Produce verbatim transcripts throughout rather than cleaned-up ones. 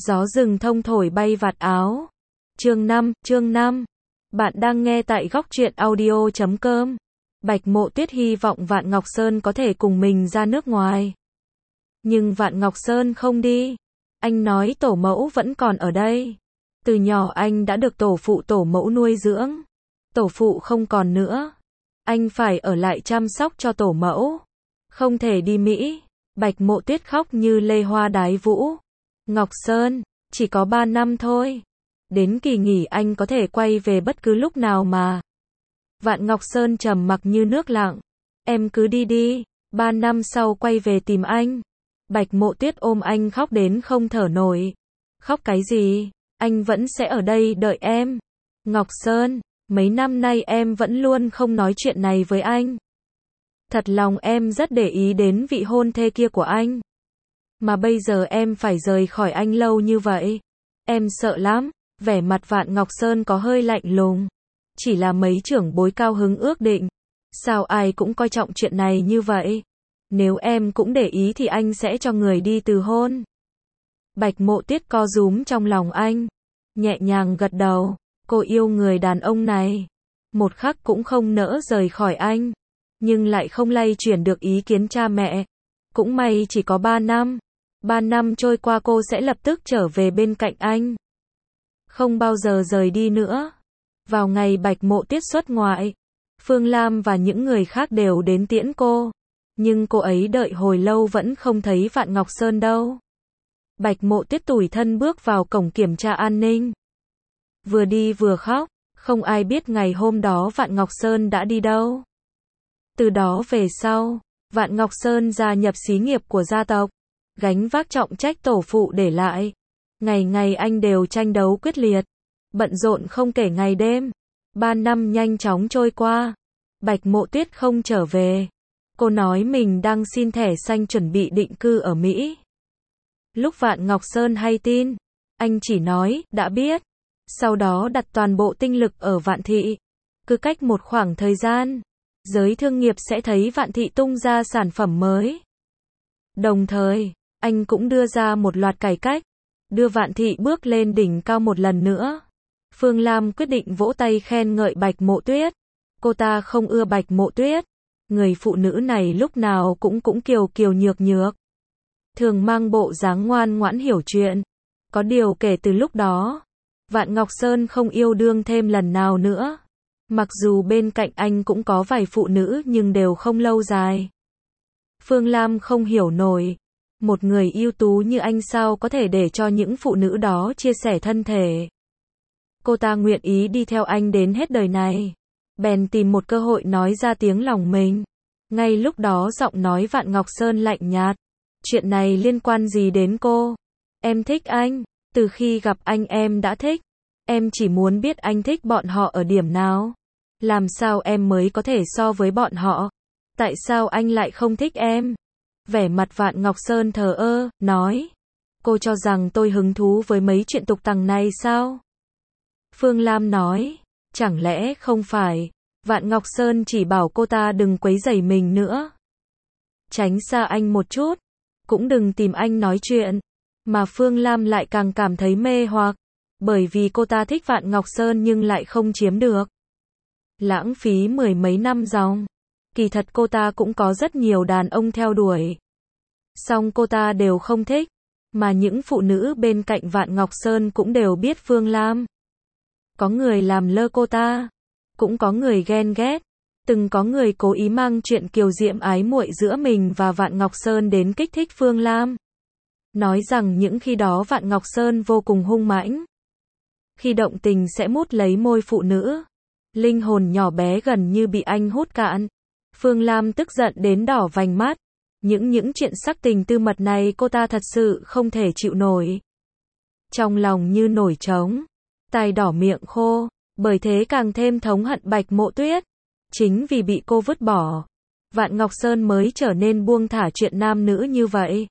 Gió rừng thông thổi bay vạt áo. Chương năm, chương năm. Bạn đang nghe tại góc truyện audio chấm com. Bạch Mộ Tuyết hy vọng Vạn Ngọc Sơn có thể cùng mình ra nước ngoài. Nhưng Vạn Ngọc Sơn không đi. Anh nói tổ mẫu vẫn còn ở đây. Từ nhỏ anh đã được tổ phụ tổ mẫu nuôi dưỡng. Tổ phụ không còn nữa. Anh phải ở lại chăm sóc cho tổ mẫu. Không thể đi Mỹ. Bạch Mộ Tuyết khóc như lê hoa đái vũ. Ngọc Sơn, chỉ có ba năm thôi. Đến kỳ nghỉ anh có thể quay về bất cứ lúc nào mà. Vạn Ngọc Sơn trầm mặc như nước lặng. Em cứ đi đi, ba năm sau quay về tìm anh. Bạch Mộ Tuyết ôm anh khóc đến không thở nổi. Khóc cái gì, anh vẫn sẽ ở đây đợi em. Ngọc Sơn, mấy năm nay em vẫn luôn không nói chuyện này với anh. Thật lòng em rất để ý đến vị hôn thê kia của anh. Mà bây giờ em phải rời khỏi anh lâu như vậy. Em sợ lắm. Vẻ mặt Vạn Ngọc Sơn có hơi lạnh lùng. Chỉ là mấy trưởng bối cao hứng ước định. Sao ai cũng coi trọng chuyện này như vậy? Nếu em cũng để ý thì anh sẽ cho người đi từ hôn. Bạch Mộ Tuyết co rúm trong lòng anh. Nhẹ nhàng gật đầu. Cô yêu người đàn ông này. Một khắc cũng không nỡ rời khỏi anh. Nhưng lại không lay chuyển được ý kiến cha mẹ. Cũng may chỉ có ba năm. Ba năm trôi qua cô sẽ lập tức trở về bên cạnh anh. Không bao giờ rời đi nữa. Vào ngày Bạch Mộ Tuyết xuất ngoại, Phương Lam và những người khác đều đến tiễn cô. Nhưng cô ấy đợi hồi lâu vẫn không thấy Vạn Ngọc Sơn đâu. Bạch Mộ Tuyết tủi thân bước vào cổng kiểm tra an ninh. Vừa đi vừa khóc, không ai biết ngày hôm đó Vạn Ngọc Sơn đã đi đâu. Từ đó về sau, Vạn Ngọc Sơn gia nhập xí nghiệp của gia tộc, gánh vác trọng trách tổ phụ để lại. Ngày ngày anh đều tranh đấu quyết liệt, bận rộn không kể ngày đêm. Ba năm nhanh chóng trôi qua. Bạch Mộ Tuyết không trở về. Cô nói mình đang xin thẻ xanh chuẩn bị định cư ở Mỹ. Lúc Vạn Ngọc Sơn hay tin, anh chỉ nói, đã biết. Sau đó đặt toàn bộ tinh lực ở Vạn Thị. Cứ cách một khoảng thời gian, giới thương nghiệp sẽ thấy Vạn Thị tung ra sản phẩm mới. Đồng thời, anh cũng đưa ra một loạt cải cách, đưa Vạn Thị bước lên đỉnh cao một lần nữa. Phương Lam quyết định vỗ tay khen ngợi Bạch Mộ Tuyết. Cô ta không ưa Bạch Mộ Tuyết. Người phụ nữ này lúc nào cũng cũng kiều kiều nhược nhược. Thường mang bộ dáng ngoan ngoãn hiểu chuyện. Có điều kể từ lúc đó, Vạn Ngọc Sơn không yêu đương thêm lần nào nữa. Mặc dù bên cạnh anh cũng có vài phụ nữ nhưng đều không lâu dài. Phương Lam không hiểu nổi. Một người ưu tú như anh sao có thể để cho những phụ nữ đó chia sẻ thân thể. Cô ta nguyện ý đi theo anh đến hết đời này. Bèn tìm một cơ hội nói ra tiếng lòng mình. Ngay lúc đó giọng nói Vạn Ngọc Sơn lạnh nhạt. Chuyện này liên quan gì đến cô? Em thích anh. Từ khi gặp anh em đã thích. Em chỉ muốn biết anh thích bọn họ ở điểm nào. Làm sao em mới có thể so với bọn họ? Tại sao anh lại không thích em? Vẻ mặt Vạn Ngọc Sơn thờ ơ, nói. Cô cho rằng tôi hứng thú với mấy chuyện tục tằng này sao? Phương Lam nói. Chẳng lẽ không phải? Vạn Ngọc Sơn chỉ bảo cô ta đừng quấy rầy mình nữa. Tránh xa anh một chút. Cũng đừng tìm anh nói chuyện. Mà Phương Lam lại càng cảm thấy mê hoặc. Bởi vì cô ta thích Vạn Ngọc Sơn nhưng lại không chiếm được. Lãng phí mười mấy năm dòng. Kỳ thật cô ta cũng có rất nhiều đàn ông theo đuổi. Song cô ta đều không thích. Mà những phụ nữ bên cạnh Vạn Ngọc Sơn cũng đều biết Phương Lam. Có người làm lơ cô ta. Cũng có người ghen ghét. Từng có người cố ý mang chuyện kiều diễm ái muội giữa mình và Vạn Ngọc Sơn đến kích thích Phương Lam. Nói rằng những khi đó Vạn Ngọc Sơn vô cùng hung mãnh. Khi động tình sẽ mút lấy môi phụ nữ. Linh hồn nhỏ bé gần như bị anh hút cạn. Phương Lam tức giận đến đỏ vành mắt. Những những chuyện sắc tình tư mật này cô ta thật sự không thể chịu nổi. Trong lòng như nổi trống. Tai đỏ miệng khô. Bởi thế càng thêm thống hận Bạch Mộ Tuyết. Chính vì bị cô vứt bỏ. Vạn Ngọc Sơn mới trở nên buông thả chuyện nam nữ như vậy.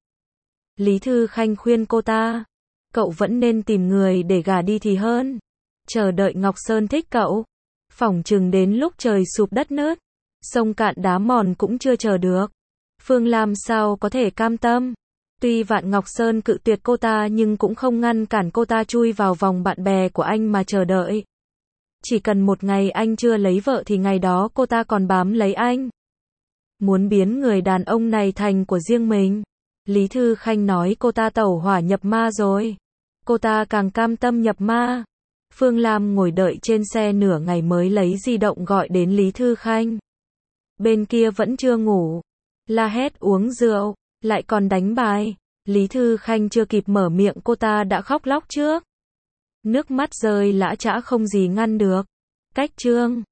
Lý Thư Khanh khuyên cô ta. Cậu vẫn nên tìm người để gả đi thì hơn. Chờ đợi Ngọc Sơn thích cậu. Phỏng chừng đến lúc trời sụp đất nứt. Sông cạn đá mòn cũng chưa chờ được. Phương Lam sao có thể cam tâm. Tuy Vạn Ngọc Sơn cự tuyệt cô ta nhưng cũng không ngăn cản cô ta chui vào vòng bạn bè của anh mà chờ đợi. Chỉ cần một ngày anh chưa lấy vợ thì ngày đó cô ta còn bám lấy anh. Muốn biến người đàn ông này thành của riêng mình. Lý Thư Khanh nói cô ta tẩu hỏa nhập ma rồi. Cô ta càng cam tâm nhập ma. Phương Lam ngồi đợi trên xe nửa ngày mới lấy di động gọi đến Lý Thư Khanh. Bên kia vẫn chưa ngủ. La hét uống rượu, lại còn đánh bài. Lý Thư Khanh chưa kịp mở miệng cô ta đã khóc lóc trước. Nước mắt rơi lã chã không gì ngăn được. Cách chương